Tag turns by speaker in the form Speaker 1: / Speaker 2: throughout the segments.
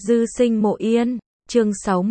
Speaker 1: Dư sinh mộ yên, chương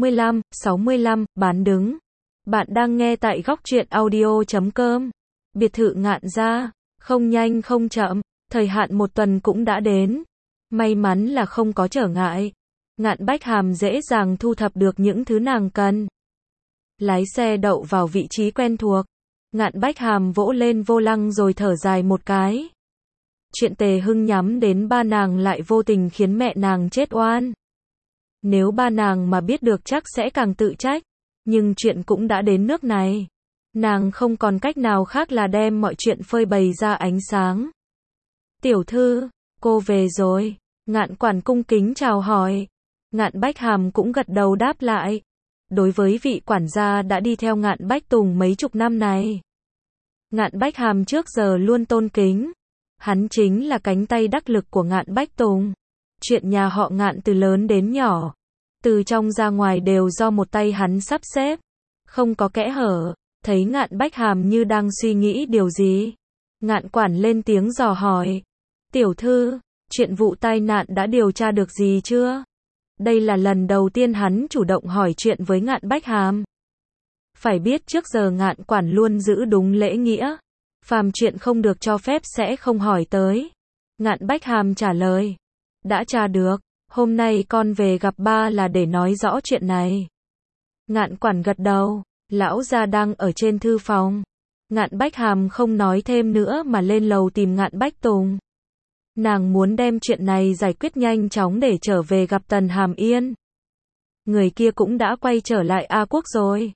Speaker 1: 65, bán đứng. Bạn đang nghe tại góc truyện audio.com. Biệt thự Ngạn gia, không nhanh không chậm, thời hạn 1 tuần cũng đã đến. May mắn là không có trở ngại. Ngạn Bách Hàm dễ dàng thu thập được những thứ nàng cần. Lái xe đậu vào vị trí quen thuộc. Ngạn Bách Hàm vỗ lên vô lăng rồi thở dài một cái. Chuyện Tề Hưng nhắm đến ba nàng lại vô tình khiến mẹ nàng chết oan. Nếu ba nàng mà biết được chắc sẽ càng tự trách. Nhưng chuyện cũng đã đến nước này. Nàng không còn cách nào khác là đem mọi chuyện phơi bày ra ánh sáng. Tiểu thư, cô về rồi. Ngạn quản cung kính chào hỏi. Ngạn Bách Hàm cũng gật đầu đáp lại. Đối với vị quản gia đã đi theo Ngạn Bách Tùng mấy chục năm này, Ngạn Bách Hàm trước giờ luôn tôn kính. Hắn chính là cánh tay đắc lực của Ngạn Bách Tùng. Chuyện nhà họ Ngạn từ lớn đến nhỏ, từ trong ra ngoài đều do một tay hắn sắp xếp, không có kẽ hở. Thấy Ngạn Bách Hàm như đang suy nghĩ điều gì, Ngạn quản lên tiếng dò hỏi. Tiểu thư, chuyện vụ tai nạn đã điều tra được gì chưa? Đây là lần đầu tiên hắn chủ động hỏi chuyện với Ngạn Bách Hàm. Phải biết trước giờ Ngạn quản luôn giữ đúng lễ nghĩa. Phàm chuyện không được cho phép sẽ không hỏi tới. Ngạn Bách Hàm trả lời. Đã tra được, hôm nay con về gặp ba là để nói rõ chuyện này. Ngạn quản gật đầu, lão gia đang ở trên thư phòng. Ngạn Bách Hàm không nói thêm nữa mà lên lầu tìm Ngạn Bách Tùng. Nàng muốn đem chuyện này giải quyết nhanh chóng để trở về gặp Tần Hàm Yên. Người kia cũng đã quay trở lại A Quốc rồi.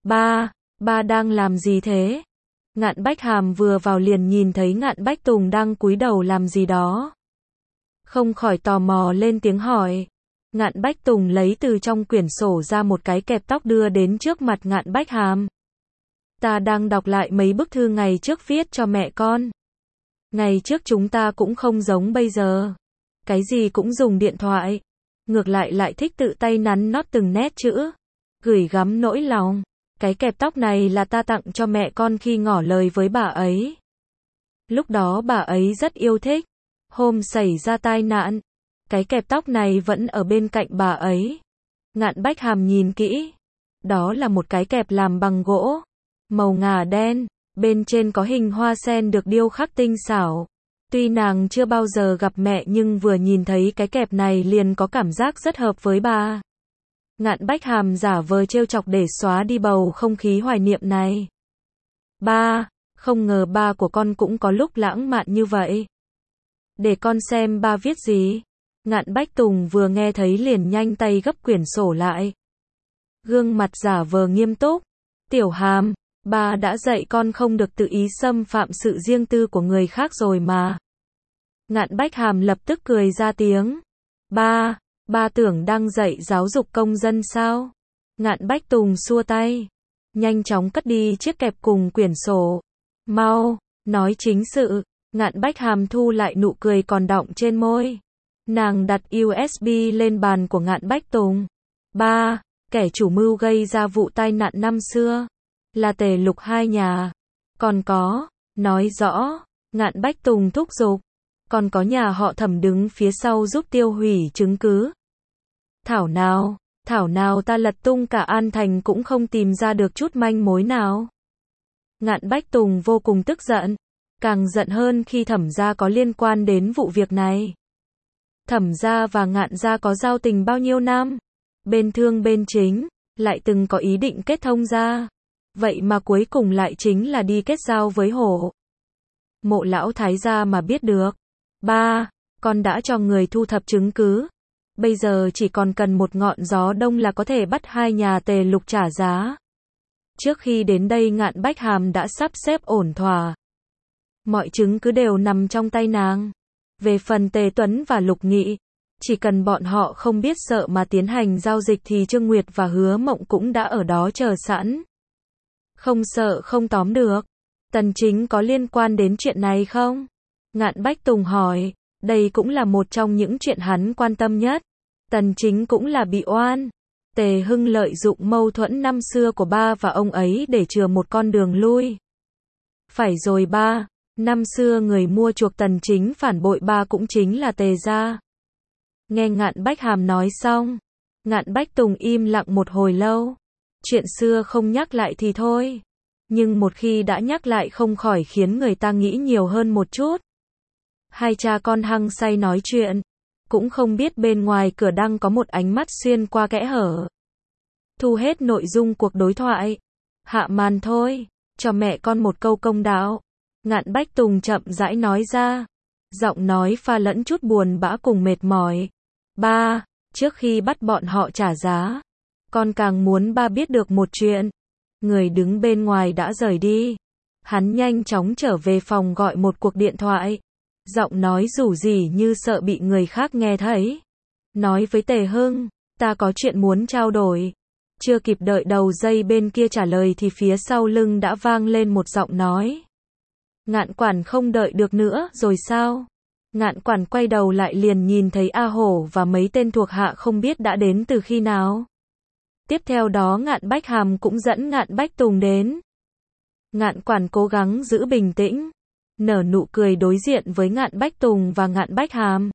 Speaker 1: Ba đang làm gì thế? Ngạn Bách Hàm vừa vào liền nhìn thấy Ngạn Bách Tùng đang cúi đầu làm gì đó. Không khỏi tò mò lên tiếng hỏi. Ngạn Bách Tùng lấy từ trong quyển sổ ra một cái kẹp tóc đưa đến trước mặt Ngạn Bách Hàm. Ta đang đọc lại mấy bức thư ngày trước viết cho mẹ con. Ngày trước chúng ta cũng không giống bây giờ. Cái gì cũng dùng điện thoại. Ngược lại thích tự tay nắn nót từng nét chữ. Gửi gắm nỗi lòng. Cái kẹp tóc này là ta tặng cho mẹ con khi ngỏ lời với bà ấy. Lúc đó bà ấy rất yêu thích. Hôm xảy ra tai nạn, cái kẹp tóc này vẫn ở bên cạnh bà ấy. Ngạn Bách Hàm nhìn kỹ. Đó là một cái kẹp làm bằng gỗ. Màu ngà đen. Bên trên có hình hoa sen được điêu khắc tinh xảo. Tuy nàng chưa bao giờ gặp mẹ nhưng vừa nhìn thấy cái kẹp này liền có cảm giác rất hợp với bà. Ngạn Bách Hàm giả vờ trêu chọc để xóa đi bầu không khí hoài niệm này. Ba, không ngờ ba của con cũng có lúc lãng mạn như vậy. Để con xem ba viết gì. Ngạn Bách Tùng vừa nghe thấy liền nhanh tay gấp quyển sổ lại. Gương mặt giả vờ nghiêm túc. Tiểu Hàm, ba đã dạy con không được tự ý xâm phạm sự riêng tư của người khác rồi mà. Ngạn Bách Hàm lập tức cười ra tiếng. Ba tưởng đang dạy giáo dục công dân sao? Ngạn Bách Tùng xua tay. Nhanh chóng cất đi chiếc kẹp cùng quyển sổ. Mau, nói chính sự. Ngạn Bách Hàm thu lại nụ cười còn đọng trên môi. Nàng đặt USB lên bàn của Ngạn Bách Tùng. Ba, kẻ chủ mưu gây ra vụ tai nạn năm xưa là Tề Lục hai nhà. Còn có, nói rõ. Ngạn Bách Tùng thúc giục. Còn có nhà họ Thẩm đứng phía sau giúp tiêu hủy chứng cứ. Thảo nào ta lật tung cả An Thành cũng không tìm ra được chút manh mối nào. Ngạn Bách Tùng vô cùng tức giận. Càng giận hơn khi Thẩm gia có liên quan đến vụ việc này. Thẩm gia và Ngạn gia có giao tình bao nhiêu năm. Bên thương bên chính, lại từng có ý định kết thông gia. Vậy mà cuối cùng lại chính là đi kết giao với Hổ. Mộ lão thái gia mà biết được. Ba, con đã cho người thu thập chứng cứ. Bây giờ chỉ còn cần một ngọn gió đông là có thể bắt hai nhà Tề Lục trả giá. Trước khi đến đây Ngạn Bách Hàm đã sắp xếp ổn thỏa. Mọi chứng cứ đều nằm trong tay nàng. Về phần Tề Tuấn và Lục Nghị, chỉ cần bọn họ không biết sợ mà tiến hành giao dịch thì Trương Nguyệt và Hứa Mộng cũng đã ở đó chờ sẵn. Không sợ không tóm được. Tần Chính có liên quan đến chuyện này không? Ngạn Bách Tùng hỏi. Đây cũng là một trong những chuyện hắn quan tâm nhất. Tần Chính cũng là bị oan. Tề Hưng lợi dụng mâu thuẫn năm xưa của ba và ông ấy để chừa một con đường lui. Phải rồi ba, năm xưa người mua chuộc Tần Chính phản bội ba cũng chính là Tề gia. Nghe Ngạn Bách Hàm nói xong, Ngạn Bách Tùng im lặng một hồi lâu. Chuyện xưa không nhắc lại thì thôi, nhưng một khi đã nhắc lại không khỏi khiến người ta nghĩ nhiều hơn một chút. Hai cha con hăng say nói chuyện, cũng không biết bên ngoài cửa đang có một ánh mắt xuyên qua kẽ hở. Thu hết nội dung cuộc đối thoại. Hạ màn thôi, cho mẹ con một câu công đạo. Ngạn Bách Tùng chậm rãi nói ra. Giọng nói pha lẫn chút buồn bã cùng mệt mỏi. Ba, trước khi bắt bọn họ trả giá, con càng muốn ba biết được một chuyện. Người đứng bên ngoài đã rời đi. Hắn nhanh chóng trở về phòng gọi một cuộc điện thoại. Giọng nói rủ rỉ như sợ bị người khác nghe thấy. Nói với Tề Hưng, ta có chuyện muốn trao đổi. Chưa kịp đợi đầu dây bên kia trả lời thì phía sau lưng đã vang lên một giọng nói. Ngạn quản không đợi được nữa rồi sao? Ngạn quản quay đầu lại liền nhìn thấy A Hổ và mấy tên thuộc hạ không biết đã đến từ khi nào. Tiếp theo đó Ngạn Bách Hàm cũng dẫn Ngạn Bách Tùng đến. Ngạn quản cố gắng giữ bình tĩnh, nở nụ cười đối diện với Ngạn Bách Tùng và Ngạn Bách Hàm.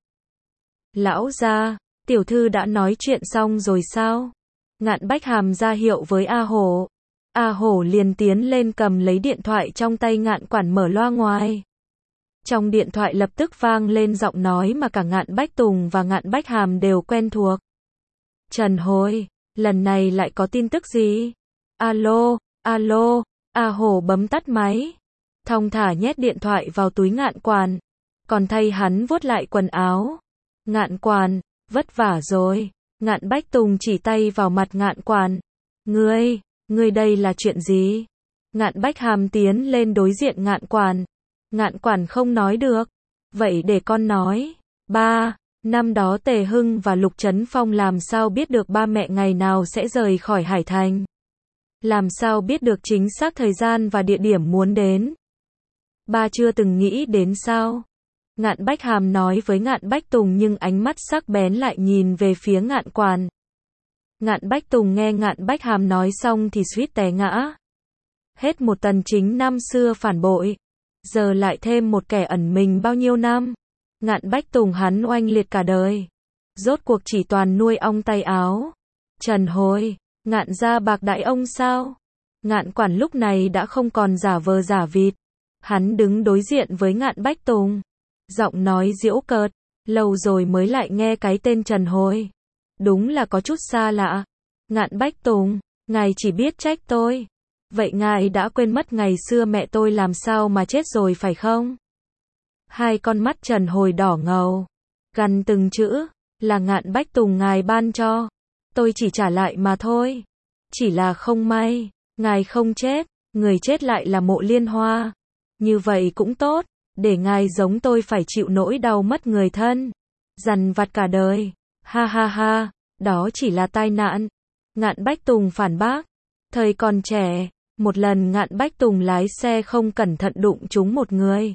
Speaker 1: Lão gia, tiểu thư đã nói chuyện xong rồi sao? Ngạn Bách Hàm ra hiệu với A Hổ. A Hổ liền tiến lên cầm lấy điện thoại trong tay Ngạn quản mở loa ngoài. Trong điện thoại lập tức vang lên giọng nói mà cả Ngạn Bách Tùng và Ngạn Bách Hàm đều quen thuộc. Trần Hồi, lần này lại có tin tức gì? Alo, alo, A Hổ bấm tắt máy. Thong thả nhét điện thoại vào túi Ngạn quản. Còn thay hắn vuốt lại quần áo. Ngạn quản, vất vả rồi. Ngạn Bách Tùng chỉ tay vào mặt Ngạn quản. Ngươi đây là chuyện gì? Ngạn Bách Hàm tiến lên đối diện Ngạn quản. Ngạn quản không nói được. Vậy để con nói. Ba, năm đó Tề Hưng và Lục Trấn Phong làm sao biết được ba mẹ ngày nào sẽ rời khỏi Hải Thành? Làm sao biết được chính xác thời gian và địa điểm muốn đến? Ba chưa từng nghĩ đến sao? Ngạn Bách Hàm nói với Ngạn Bách Tùng nhưng ánh mắt sắc bén lại nhìn về phía Ngạn quản. Ngạn Bách Tùng nghe Ngạn Bách Hàm nói xong thì suýt té ngã. Hết một Tần Chính năm xưa phản bội, giờ lại thêm một kẻ ẩn mình bao nhiêu năm. Ngạn Bách Tùng hắn oanh liệt cả đời, rốt cuộc chỉ toàn nuôi ong tay áo. Trần Hồi, Ngạn gia bạc đãi ông sao? Ngạn quản lúc này đã không còn giả vờ giả vịt. Hắn đứng đối diện với Ngạn Bách Tùng, giọng nói giễu cợt, lâu rồi mới lại nghe cái tên Trần Hồi. Đúng là có chút xa lạ. Ngạn Bách Tùng, ngài chỉ biết trách tôi. Vậy ngài đã quên mất ngày xưa mẹ tôi làm sao mà chết rồi phải không? Hai con mắt Trần Hồi đỏ ngầu, gằn từng chữ, là Ngạn Bách Tùng ngài ban cho. Tôi chỉ trả lại mà thôi. Chỉ là không may, ngài không chết, người chết lại là Mộ Liên Hoa. Như vậy cũng tốt, để ngài giống tôi phải chịu nỗi đau mất người thân, dằn vặt cả đời. Ha ha ha, đó chỉ là tai nạn. Ngạn Bách Tùng phản bác. Thời còn trẻ, một lần Ngạn Bách Tùng lái xe không cẩn thận đụng trúng một người.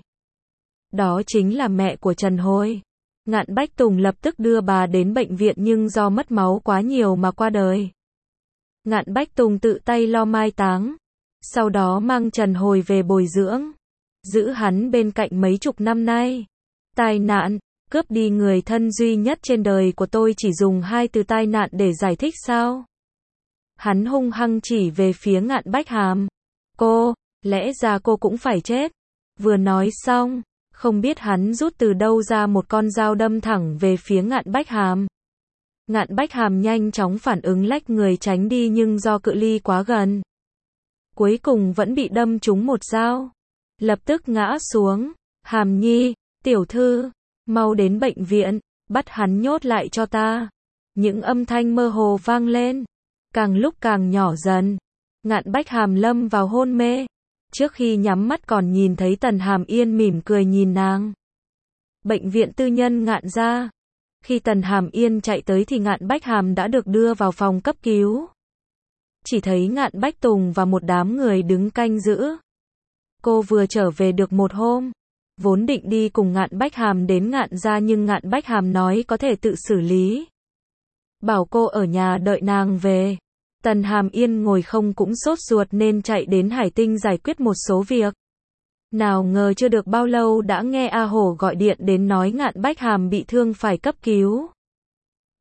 Speaker 1: Đó chính là mẹ của Trần Hồi. Ngạn Bách Tùng lập tức đưa bà đến bệnh viện nhưng do mất máu quá nhiều mà qua đời. Ngạn Bách Tùng tự tay lo mai táng, sau đó mang Trần Hồi về bồi dưỡng, giữ hắn bên cạnh mấy chục năm nay. Tai nạn, cướp đi người thân duy nhất trên đời của tôi chỉ dùng hai từ tai nạn để giải thích sao? Hắn hung hăng chỉ về phía Ngạn Bách Hàm. Cô, lẽ ra cô cũng phải chết. Vừa nói xong, không biết hắn rút từ đâu ra một con dao đâm thẳng về phía Ngạn Bách Hàm. Ngạn Bách Hàm nhanh chóng phản ứng lách người tránh đi nhưng do cự ly quá gần, cuối cùng vẫn bị đâm trúng một dao. Lập tức ngã xuống. Hàm Nhi, tiểu thư, mau đến bệnh viện, bắt hắn nhốt lại cho ta. Những âm thanh mơ hồ vang lên, càng lúc càng nhỏ dần. Ngạn Bách Hàm lâm vào hôn mê. Trước khi nhắm mắt còn nhìn thấy Tần Hàm Yên mỉm cười nhìn nàng. Bệnh viện tư nhân Ngạn gia. Khi Tần Hàm Yên chạy tới thì Ngạn Bách Hàm đã được đưa vào phòng cấp cứu. Chỉ thấy Ngạn Bách Tùng và một đám người đứng canh giữ. Cô vừa trở về được một hôm, vốn định đi cùng Ngạn Bách Hàm đến Ngạn gia nhưng Ngạn Bách Hàm nói có thể tự xử lý, bảo cô ở nhà đợi nàng về. Tần Hàm Yên ngồi không cũng sốt ruột nên chạy đến Hải Tinh giải quyết một số việc. Nào ngờ chưa được bao lâu đã nghe A Hổ gọi điện đến nói Ngạn Bách Hàm bị thương phải cấp cứu.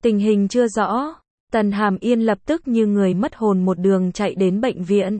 Speaker 1: Tình hình chưa rõ. Tần Hàm Yên lập tức như người mất hồn một đường chạy đến bệnh viện.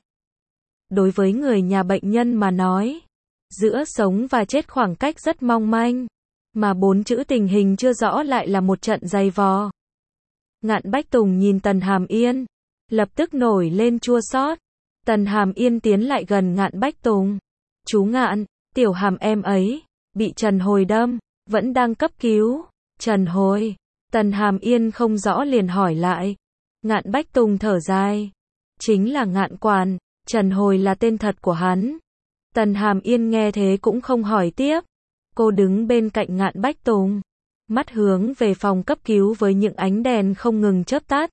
Speaker 1: Đối với người nhà bệnh nhân mà nói, giữa sống và chết khoảng cách rất mong manh, mà 4 chữ tình hình chưa rõ lại là một trận dày vò. Ngạn Bách Tùng nhìn Tần Hàm Yên, lập tức nổi lên chua xót. Tần Hàm Yên tiến lại gần Ngạn Bách Tùng. Chú Ngạn, tiểu Hàm em ấy, bị Trần Hồi đâm, vẫn đang cấp cứu. Trần Hồi. Tần Hàm Yên không rõ liền hỏi lại. Ngạn Bách Tùng thở dài. Chính là Ngạn Quản, Trần Hồi là tên thật của hắn. Tần Hàm Yên nghe thế cũng không hỏi tiếp. Cô đứng bên cạnh Ngạn Bách Tùng, mắt hướng về phòng cấp cứu với những ánh đèn không ngừng chớp tắt.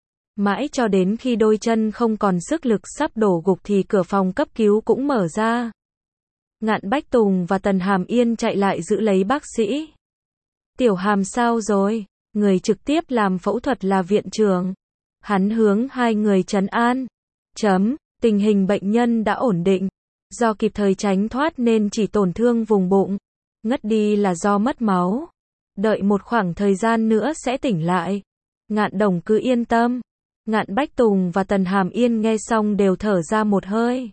Speaker 1: Mãi cho đến khi đôi chân không còn sức lực sắp đổ gục thì cửa phòng cấp cứu cũng mở ra. Ngạn Bách Tùng và Tần Hàm Yên chạy lại giữ lấy bác sĩ. Tiểu Hàm sao rồi? Người trực tiếp làm phẫu thuật là viện trưởng. Hắn hướng hai người trấn an. Tình hình bệnh nhân đã ổn định. Do kịp thời tránh thoát nên chỉ tổn thương vùng bụng. Ngất đi là do mất máu. Đợi một khoảng thời gian nữa sẽ tỉnh lại. Ngạn Đồng cứ yên tâm. Ngạn Bách Tùng và Tần Hàm Yên nghe xong đều thở ra một hơi.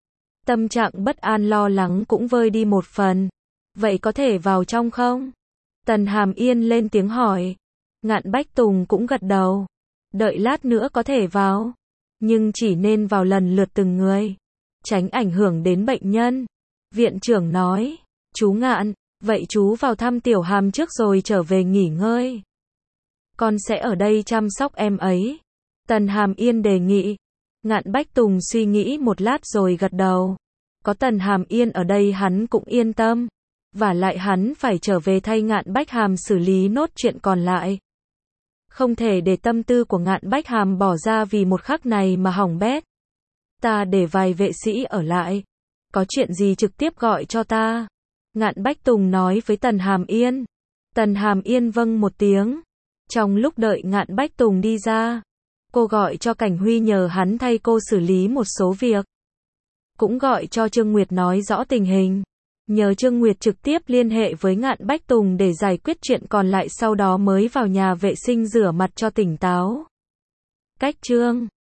Speaker 1: Tâm trạng bất an lo lắng cũng vơi đi một phần. Vậy có thể vào trong không? Tần Hàm Yên lên tiếng hỏi. Ngạn Bách Tùng cũng gật đầu. Đợi lát nữa có thể vào. Nhưng chỉ nên vào lần lượt từng người. Tránh ảnh hưởng đến bệnh nhân. Viện trưởng nói. Chú Ngạn, vậy chú vào thăm Tiểu Hàm trước rồi trở về nghỉ ngơi. Con sẽ ở đây chăm sóc em ấy. Tần Hàm Yên đề nghị. Ngạn Bách Tùng suy nghĩ một lát rồi gật đầu. Có Tần Hàm Yên ở đây hắn cũng yên tâm. Và lại hắn phải trở về thay Ngạn Bách Hàm xử lý nốt chuyện còn lại. Không thể để tâm tư của Ngạn Bách Hàm bỏ ra vì một khắc này mà hỏng bét. Ta để vài vệ sĩ ở lại. Có chuyện gì trực tiếp gọi cho ta. Ngạn Bách Tùng nói với Tần Hàm Yên. Tần Hàm Yên vâng một tiếng. Trong lúc đợi Ngạn Bách Tùng đi ra, cô gọi cho Cảnh Huy nhờ hắn thay cô xử lý một số việc. Cũng gọi cho Trương Nguyệt nói rõ tình hình. Nhờ Trương Nguyệt trực tiếp liên hệ với Ngạn Bách Tùng để giải quyết chuyện còn lại, sau đó mới vào nhà vệ sinh rửa mặt cho tỉnh táo. Cách chương